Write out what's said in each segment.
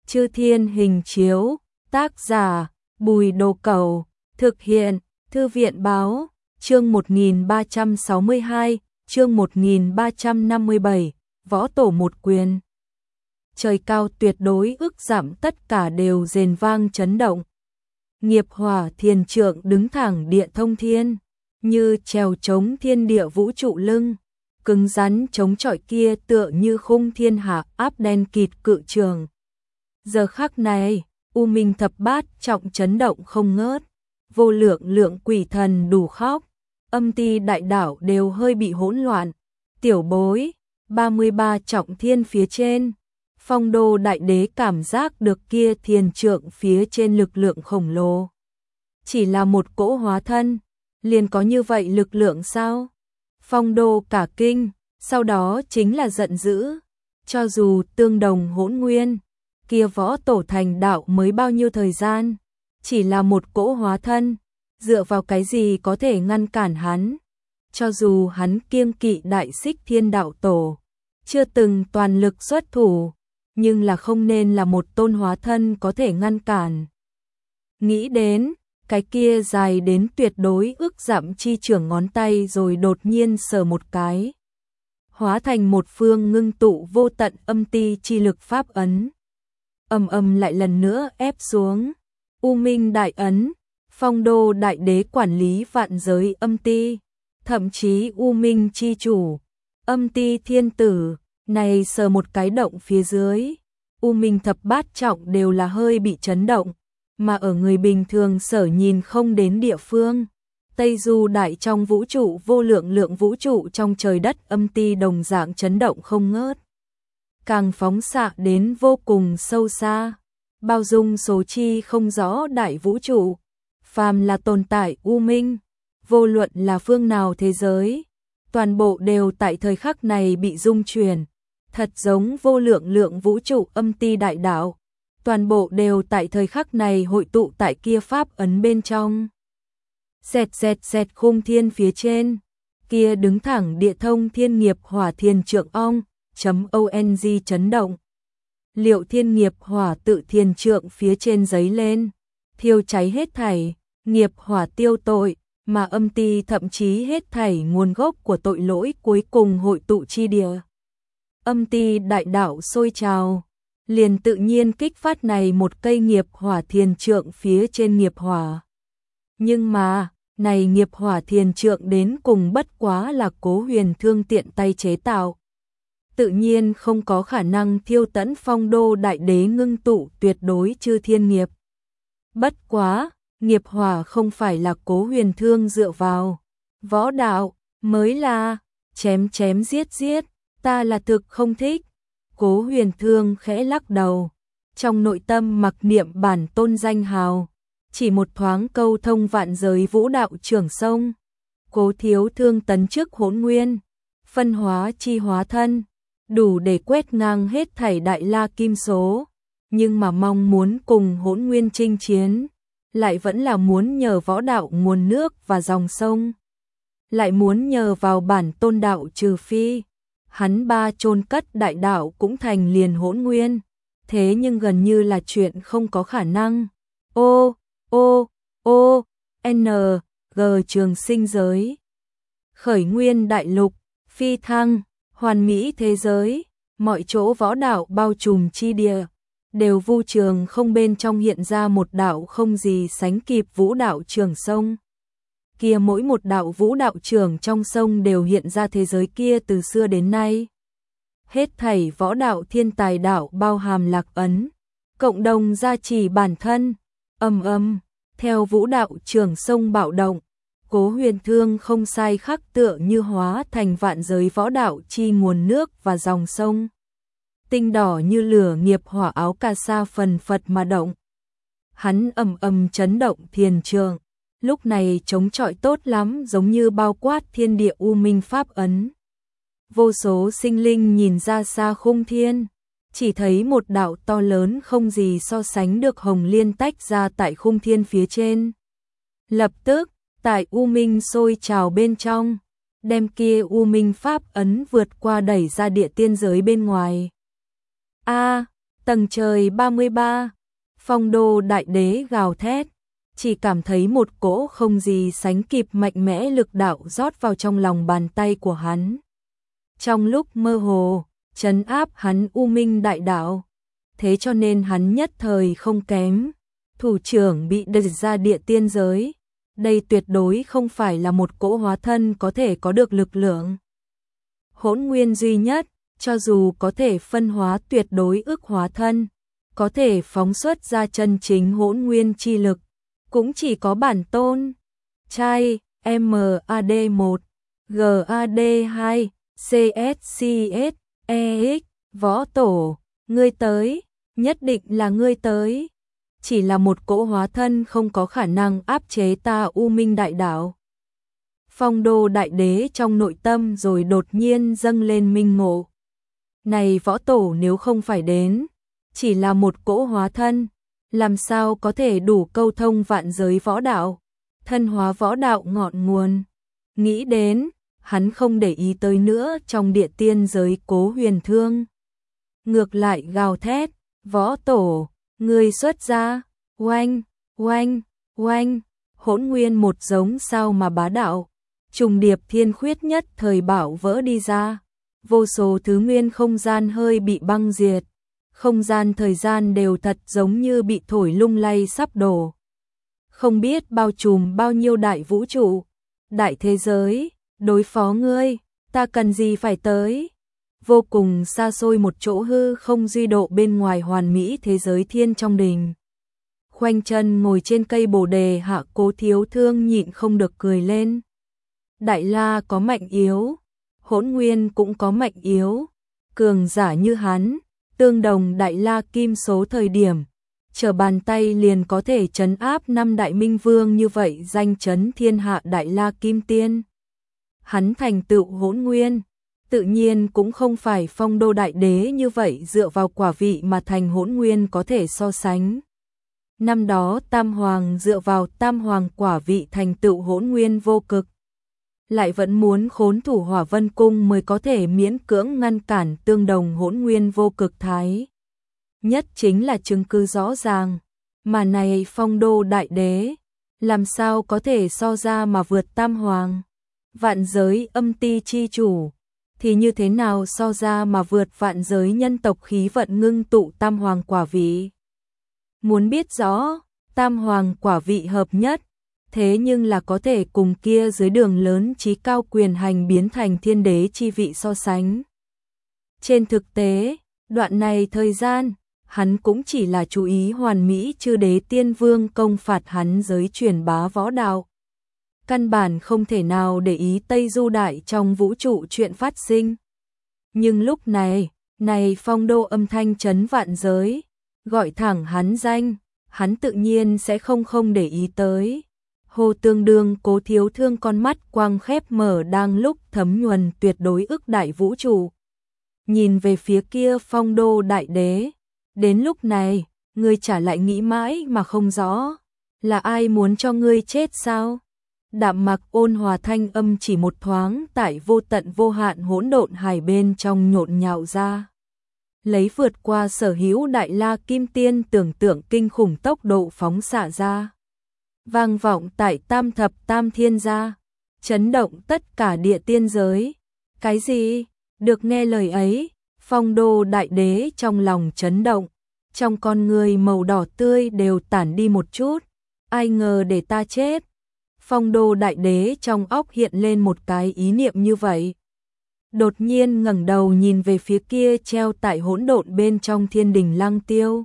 Chư Thiên Hình Chiếu, tác giả Bùi Đồ Cẩu, thực hiện Thư viện Báo, chương 1362, chương 1357, Võ Tổ một quyền. Trời cao tuyệt đối ức giảm tất cả đều rền vang chấn động. Nghiệp Hỏa Thiền Trượng đứng thẳng địa thông thiên, như trèo chống thiên địa vũ trụ lưng, cứng rắn chống chọi kia tựa như khung thiên hạ áp đen kịt cự trường. Giờ khắc này, U Minh thập bát trọng chấn động không ngớt, vô lượng lượng quỷ thần đủ khóc, âm ti đại đảo đều hơi bị hỗn loạn. Tiểu bối, 33 trọng thiên phía trên, Phong Đô đại đế cảm giác được kia thiền trượng phía trên lực lượng khổng lồ. Chỉ là một cỗ hóa thân, liền có như vậy lực lượng sao? Phong Đô cả kinh, sau đó chính là giận dữ, cho dù tương đồng hỗn nguyên, kia Võ Tổ thành đạo mới bao nhiêu thời gian, chỉ là một cỗ hóa thân, dựa vào cái gì có thể ngăn cản hắn? Cho dù hắn kiêng kỵ Đại Xích Thiên Đạo Tổ, chưa từng toàn lực xuất thủ, nhưng là không nên là một tôn hóa thân có thể ngăn cản. Nghĩ đến, cái kia dài đến tuyệt đối ước dặm chi trưởng ngón tay rồi đột nhiên sờ một cái, hóa thành một phương ngưng tụ vô tận âm ti chi lực pháp ấn. Lại lần nữa ép xuống. U Minh đại ấn, Phong Đô đại đế quản lý vạn giới âm ti, thậm chí U Minh chi chủ, âm ti thiên tử, này sờ một cái động phía dưới, U Minh thập bát trọng đều là hơi bị chấn động, mà ở người bình thường sở nhìn không đến địa phương, Tây Du đại trong vũ trụ vô lượng lượng vũ trụ trong trời đất âm ti đồng dạng chấn động không ngớt. Càng phóng xạ đến vô cùng sâu xa, bao dung số chi không rõ đại vũ trụ, phàm là tồn tại U Minh, vô luận là phương nào thế giới, toàn bộ đều tại thời khắc này bị rung chuyển, thật giống vô lượng lượng vũ trụ âm ti đại đạo, toàn bộ đều tại thời khắc này hội tụ tại kia pháp ấn bên trong. Xẹt xẹt xẹt khung thiên phía trên, kia đứng thẳng địa thông thiên nghiệp hỏa thiền trượng ong chấn động. Liệu thiên nghiệp hỏa tự thiền trượng phía trên giấy lên, thiêu cháy hết thảy, nghiệp hỏa tiêu tội, mà âm ti thậm chí hết thảy nguồn gốc của tội lỗi cuối cùng hội tụ chi địa. Âm ti đại đạo sôi trào, liền tự nhiên kích phát này một cây nghiệp hỏa thiền trượng phía trên nghiệp hỏa. Nhưng mà, này nghiệp hỏa thiền trượng đến cùng bất quá là Cố Huyền Thương tiện tay chế tạo. Tự nhiên không có khả năng thiêu tẫn Phong Đô đại đế ngưng tụ tuyệt đối chư thiên nghiệp. Bất quá, nghiệp hỏa không phải là Cố Huyền Thương dựa vào. Võ đạo, mới là, chém chém giết giết, ta là thực không thích. Cố Huyền Thương khẽ lắc đầu, trong nội tâm mặc niệm bản tôn danh hào, chỉ một thoáng câu thông vạn giới vũ đạo trưởng sông. Cố Thiếu Thương tấn chức hỗn nguyên, phân hóa chi hóa thân, đủ để quét ngang hết thảy đại la kim số, nhưng mà mong muốn cùng hỗn nguyên chinh chiến, lại vẫn là muốn nhờ võ đạo nguồn nước và dòng sông, lại muốn nhờ vào bản tôn đạo trừ phi, hắn ba chôn cất đại đạo cũng thành liền hỗn nguyên, thế nhưng gần như là chuyện không có khả năng. N, G trường sinh giới, khởi nguyên đại lục, phi thăng, hoàn mỹ thế giới, mọi chỗ võ đạo bao trùm chi địa, đều vu trường không bên trong hiện ra một đạo không gì sánh kịp vũ đạo trường sông. Kia mỗi một đạo vũ đạo trường trong sông đều hiện ra thế giới kia từ xưa đến nay. Hết thảy võ đạo thiên tài đạo bao hàm lạc ấn, cộng đồng gia trì bản thân, theo vũ đạo trường sông bạo động. Cố Huyền Thương không sai khắc tựa như hóa thành vạn giới võ đạo chi nguồn nước và dòng sông. Tinh đỏ như lửa nghiệp hỏa áo cà sa phần phật mà động. Hắn chấn động thiền trượng, lúc này chống chọi tốt lắm giống như bao quát thiên địa u minh pháp ấn. Vô số sinh linh nhìn ra xa khung thiên, chỉ thấy một đạo to lớn không gì so sánh được hồng liên tách ra tại khung thiên phía trên. Lập tức, tại U Minh sôi trào bên trong, đem kia U Minh pháp ấn vượt qua đẩy ra địa tiên giới bên ngoài. Tầng trời 33, Phong Đô Đại Đế gào thét, chỉ cảm thấy một cỗ không gì sánh kịp mạnh mẽ lực đạo rót vào trong lòng bàn tay của hắn. Trong lúc mơ hồ, trấn áp hắn U Minh Đại Đạo, thế cho nên hắn nhất thời không kém. Thủ trưởng bị đẩy ra địa tiên giới, đây tuyệt đối không phải là một cỗ hóa thân có thể có được lực lượng hỗn nguyên duy nhất, cho dù có thể phân hóa tuyệt đối ức hóa thân, có thể phóng xuất ra chân chính hỗn nguyên chi lực, cũng chỉ có bản tôn. Trai, MAD1, GAD2, CSCS, EX, Võ Tổ, ngươi tới, nhất định là ngươi tới. Chỉ là một cỗ hóa thân không có khả năng áp chế ta U Minh Đại Đạo. Phong Đô Đại Đế trong nội tâm rồi đột nhiên dâng lên minh ngộ. Này Võ Tổ nếu không phải đến, chỉ là một cỗ hóa thân, làm sao có thể đủ câu thông vạn giới võ đạo, thân hóa võ đạo ngọn nguồn. Nghĩ đến, hắn không để ý tới nữa trong địa tiên giới Cố Huyền Thương. Ngược lại gào thét, Võ Tổ, ngươi xuất ra, oanh, oanh, oanh, hỗn nguyên một giống sao mà bá đạo, trùng điệp thiên khuyết nhất thời bảo vỡ đi ra, vô số thứ nguyên không gian hơi bị băng diệt, không gian thời gian đều thật giống như bị thổi lung lay sắp đổ. Không biết bao trùm bao nhiêu đại vũ trụ, đại thế giới, đối phó ngươi, ta cần gì phải tới. Vô cùng xa xôi một chỗ hư không duy độ bên ngoài hoàn mỹ thế giới thiên trong đình. Khoanh chân ngồi trên cây bồ đề hạ Cố Thiếu Thương nhịn không được cười lên. Đại La có mạnh yếu, hỗn nguyên cũng có mạnh yếu, cường giả như hắn, tương đồng Đại La Kim số thời điểm, trở bàn tay liền có thể trấn áp 5 đại minh vương như vậy danh chấn thiên hạ Đại La Kim Tiên. Hắn thành tựu hỗn nguyên, tự nhiên cũng không phải Phong Đô Đại Đế như vậy dựa vào quả vị mà thành hỗn nguyên có thể so sánh. Năm đó Tam Hoàng dựa vào Tam Hoàng quả vị thành tựu hỗn nguyên vô cực, lại vẫn muốn khốn thủ Hỏa Vân Cung mới có thể miễn cưỡng ngăn cản tương đồng hỗn nguyên vô cực thái. Nhất chính là chứng cứ rõ ràng, mà này Phong Đô Đại Đế, làm sao có thể so ra mà vượt Tam Hoàng, vạn giới âm ti chi chủ, thì như thế nào so ra mà vượt vạn giới nhân tộc khí vận ngưng tụ Tam Hoàng quả vị. Muốn biết rõ, Tam Hoàng quả vị hợp nhất, thế nhưng là có thể cùng kia dưới đường lớn trí cao quyền hành biến thành thiên đế chi vị so sánh. Trên thực tế, đoạn này thời gian, hắn cũng chỉ là chú ý hoàn mỹ chư đế tiên vương công phạt hắn giới truyền bá võ đạo. Căn bản không thể nào để ý Tây Du Đại trong vũ trụ chuyện phát sinh. Nhưng lúc này, Phong Đô âm thanh chấn vạn giới, gọi thẳng hắn danh, hắn tự nhiên sẽ không để ý tới. Hồ tương đương Cố Thiếu Thương con mắt quang khép mở đang lúc thấm nhuần tuyệt đối ức đại vũ trụ. Nhìn về phía kia Phong Đô Đại Đế, đến lúc này, ngươi chả lại nghĩ mãi mà không rõ, là ai muốn cho ngươi chết sao? Đạm mặc ôn hòa thanh âm chỉ một thoáng tại vô tận vô hạn hỗn độn hải bên trong nhộn nhạo ra. Lấy vượt qua sở hữu Đại La Kim Tiên tưởng tượng kinh khủng tốc độ phóng xạ ra. Vang vọng tại tam thập tam thiên gia, chấn động tất cả địa tiên giới. Cái gì? Được nghe lời ấy, Phong Đô Đại Đế trong lòng chấn động, trong con người màu đỏ tươi đều tản đi một chút. Ai ngờ để ta chết. Phong Đô Đại Đế trong óc hiện lên một cái ý niệm như vậy. Đột nhiên ngẩng đầu nhìn về phía kia treo tại hỗn độn bên trong thiên đình Lăng Tiêu.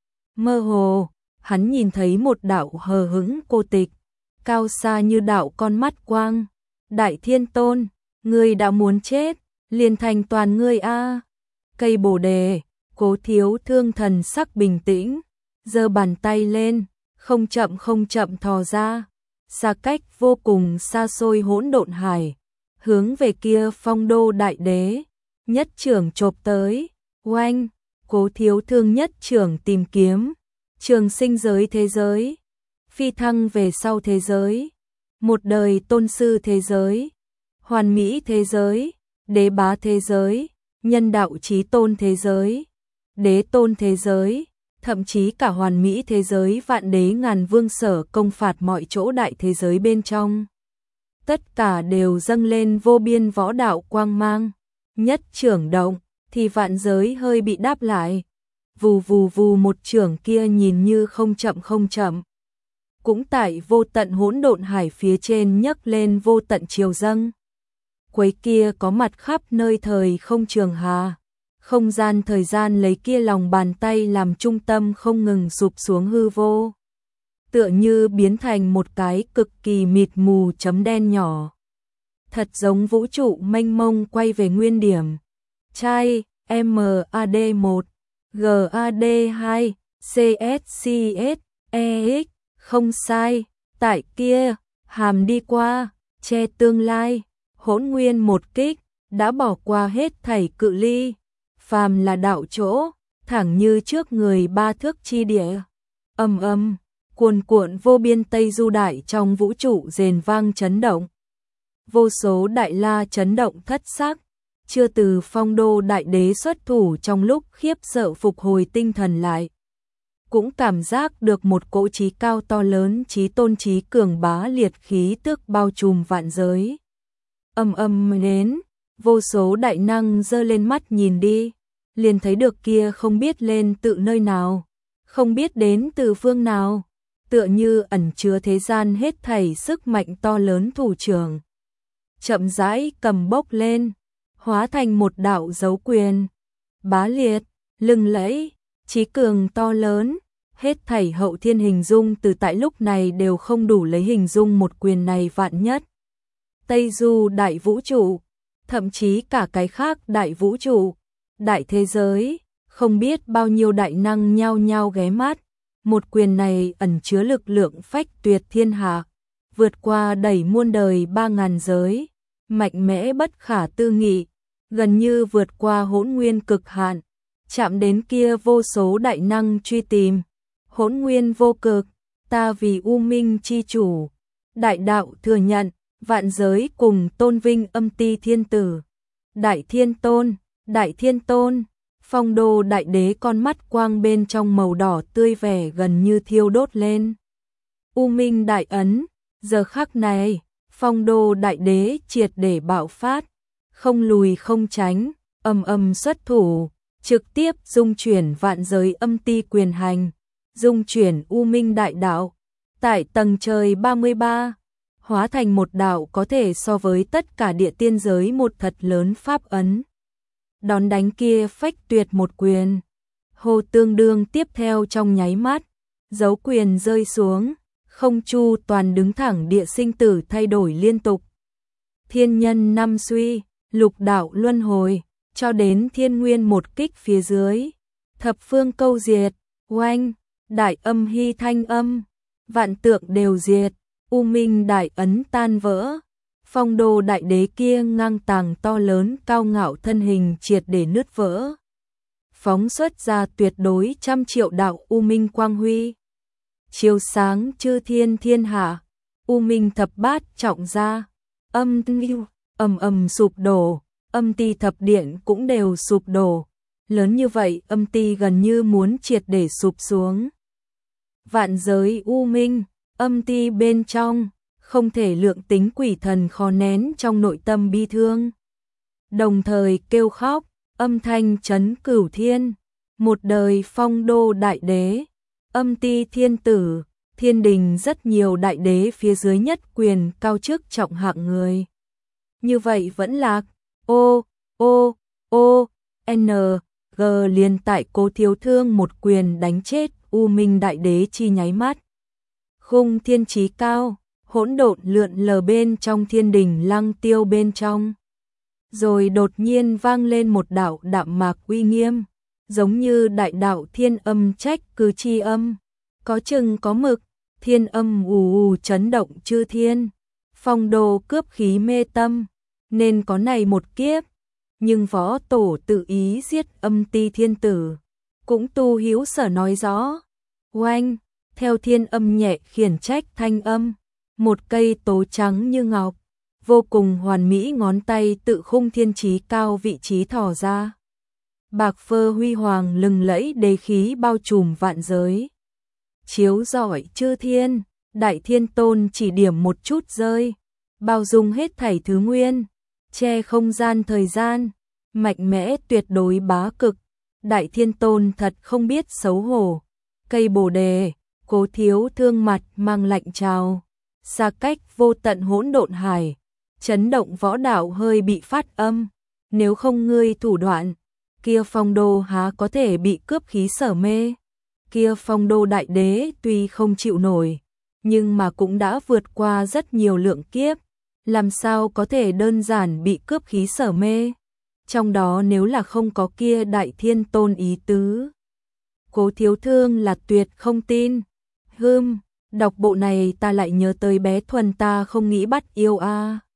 Mơ hồ, hắn nhìn thấy một đạo hờ hững cô tịch, cao xa như đạo con mắt quang. Đại Thiên Tôn, ngươi đã muốn chết, liền thành toàn ngươi a. Cây bồ đề, Cố Thiếu Thương thần sắc bình tĩnh, giơ bàn tay lên, không chậm thò ra, xa cách vô cùng xa xôi hỗn độn hải, hướng về kia Phong Đô Đại Đế, nhất trưởng chộp tới. Oanh, Cố Thiếu Thương nhất trưởng tìm kiếm, trường sinh giới thế giới, phi thăng về sau thế giới, một đời tôn sư thế giới, hoàn mỹ thế giới, đế bá thế giới, nhân đạo chí tôn thế giới, đế tôn thế giới, thậm chí cả hoàn mỹ thế giới vạn đế ngàn vương sở công phạt mọi chỗ đại thế giới bên trong. Tất cả đều dâng lên vô biên võ đạo quang mang, nhất chưởng động, thì vạn giới hơi bị đáp lại. Vù vù vù, một chưởng kia nhìn như không chậm. Cũng tại vô tận hỗn độn hải phía trên nhấc lên vô tận chiều dâng. Quấy kia có mặt khắp nơi thời không trường hà. Không gian thời gian lấy kia lòng bàn tay làm trung tâm không ngừng sụp xuống hư vô. Tựa như biến thành một cái cực kỳ mịt mù chấm đen nhỏ. Thật giống vũ trụ mênh mông quay về nguyên điểm. Chai, MAD1, GAD2, CSCS, EX, không sai, tại kia, hàm đi qua, che tương lai, hỗn nguyên một kích, đã bỏ qua hết thảy cự ly. Phàm là đạo chỗ, thẳng như trước người ba thước chi địa. Âm, cuồn cuộn vô biên Tây Du Đại trong vũ trụ rền vang chấn động. Vô số đại la chấn động thất sắc, chưa từ Phong Đô Đại Đế xuất thủ trong lúc khiếp sợ phục hồi tinh thần lại. Cũng cảm giác được một cỗ trí cao to lớn, trí tôn trí cường bá liệt khí tức bao trùm vạn giới. Âm đến, vô số đại năng giơ lên mắt nhìn đi, liền thấy được kia không biết lên tự nơi nào, không biết đến từ phương nào, tựa như ẩn chứa thế gian hết thảy sức mạnh to lớn thủ trưởng. Chậm rãi cầm bốc lên, hóa thành một đạo dấu quyền, bá liệt, lừng lẫy, trí cường to lớn, hết thảy hậu thiên hình dung từ tại lúc này đều không đủ lấy hình dung một quyền này vạn nhất. Tây Du đại vũ trụ, thậm chí cả cái khác đại vũ trụ, đại thế giới, không biết bao nhiêu đại năng nhao nhao ghé mắt. Một quyền này ẩn chứa lực lượng phách tuyệt thiên hạ, vượt qua đẩy muôn đời 3000 giới, mạnh mẽ bất khả tư nghị, gần như vượt qua hỗn nguyên cực hạn, chạm đến kia vô số đại năng truy tìm. Hỗn nguyên vô cực, ta vì U Minh chi chủ, đại đạo thừa nhận, vạn giới cùng tôn vinh âm ti thiên tử. Đại thiên tôn, Phong Đô Đại Đế con mắt quang bên trong màu đỏ tươi vẻ gần như thiêu đốt lên. U Minh đại ấn, giờ khắc này, Phong Đô Đại Đế triệt để bạo phát, không lùi không tránh, âm xuất thủ, trực tiếp dung chuyển vạn giới âm ti quyền hành, dung chuyển U Minh đại đạo, tại tầng trời 33, hóa thành một đạo có thể so với tất cả địa tiên giới một thật lớn pháp ấn. Đón đánh kia phách tuyệt một quyền, hồ tương đương tiếp theo trong nháy mắt, dấu quyền rơi xuống, không chu toàn đứng thẳng, địa sinh tử thay đổi liên tục. Thiên nhân năm suy, lục đạo luân hồi, cho đến thiên nguyên một kích phía dưới, thập phương câu diệt, oanh, đại âm hy thanh âm, vạn tượng đều diệt, U Minh đại ấn tan vỡ. Phong Đô Đại Đế kia ngang tàng to lớn cao ngạo thân hình triệt để nứt vỡ. Phóng xuất ra tuyệt đối 100 triệu đạo U Minh quang huy. Chiếu sáng chư thiên thiên hạ, U Minh thập bát trọng ra, âm sụp đổ, âm ti thập điện cũng đều sụp đổ. Lớn như vậy âm ti gần như muốn triệt để sụp xuống. Vạn giới U Minh, âm ti bên trong, không thể lượng tính quỷ thần khó nén trong nội tâm bi thương. Đồng thời kêu khóc, âm thanh chấn cửu thiên, một đời Phong Đô Đại Đế, âm ti thiên tử, thiên đình rất nhiều đại đế phía dưới nhất quyền cao chức trọng hạng người. Như vậy vẫn lạc, G liền tại Cố Thiếu Thương một quyền đánh chết U Minh Đại Đế chi nháy mắt. Khung thiên trí cao, hỗn độn lượn lờ bên trong thiên đình lăng tiêu bên trong. Rồi đột nhiên vang lên một đạo đạm mạc uy nghiêm, giống như đại đạo thiên âm trách cứ chi âm, có chừng có mực, thiên âm ù chấn động chư thiên. Phong Đô cướp khí mê tâm, nên có này một kiếp, nhưng võ tổ tự ý giết âm ti thiên tử, cũng tu hiếu sở nói rõ. Oanh, theo thiên âm nhẹ khiển trách thanh âm, một cây tố trắng như ngọc, vô cùng hoàn mỹ ngón tay tự khung thiên trí cao vị trí thò ra. bạc phơ huy hoàng lừng lẫy đế khí bao trùm vạn giới. Chiếu rọi chư thiên, Đại Thiên Tôn chỉ điểm một chút rơi, bao dung hết thảy thứ nguyên, che không gian thời gian, mạnh mẽ tuyệt đối bá cực. Đại Thiên Tôn thật không biết xấu hổ. Cây bồ đề, Cố Thiếu Thương mặt mang lạnh chào, xa cách vô tận hỗn độn hải, chấn động võ đạo hơi bị phát âm. Nếu không ngươi thủ đoạn, kia Phong Đô há có thể bị cướp khí sở mê. Kia Phong Đô đại đế tuy không chịu nổi, nhưng mà cũng đã vượt qua rất nhiều lượng kiếp, làm sao có thể đơn giản bị cướp khí sở mê. Trong đó nếu là không có kia Đại Thiên Tôn ý tứ, Cố Thiếu Thương là tuyệt không tin. Đọc bộ này ta lại nhớ tới bé Thuần ta không nghĩ bắt yêu a.